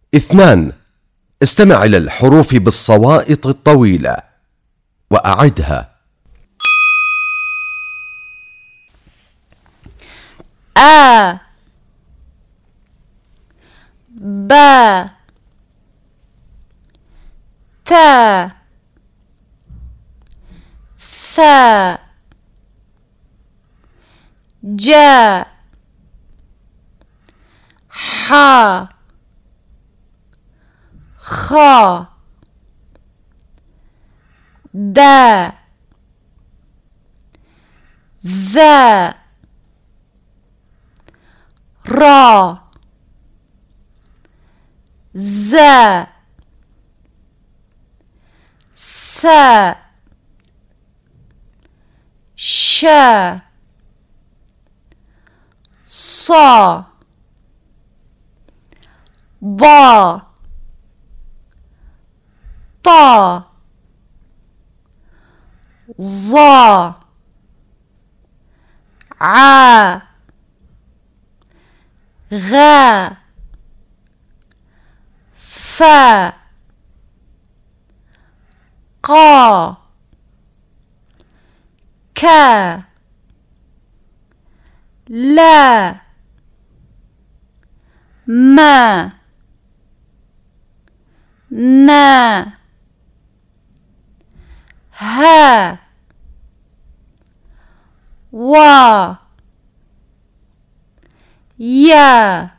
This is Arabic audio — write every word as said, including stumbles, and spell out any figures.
اثنان. استمع إلى الحروف بالصوائط الطويلة وأعدها. أ ب ت ث ج ح خ د ذ را ز س ش ص ض ط ظ ع غ ف ق ك ل م ن ه و ي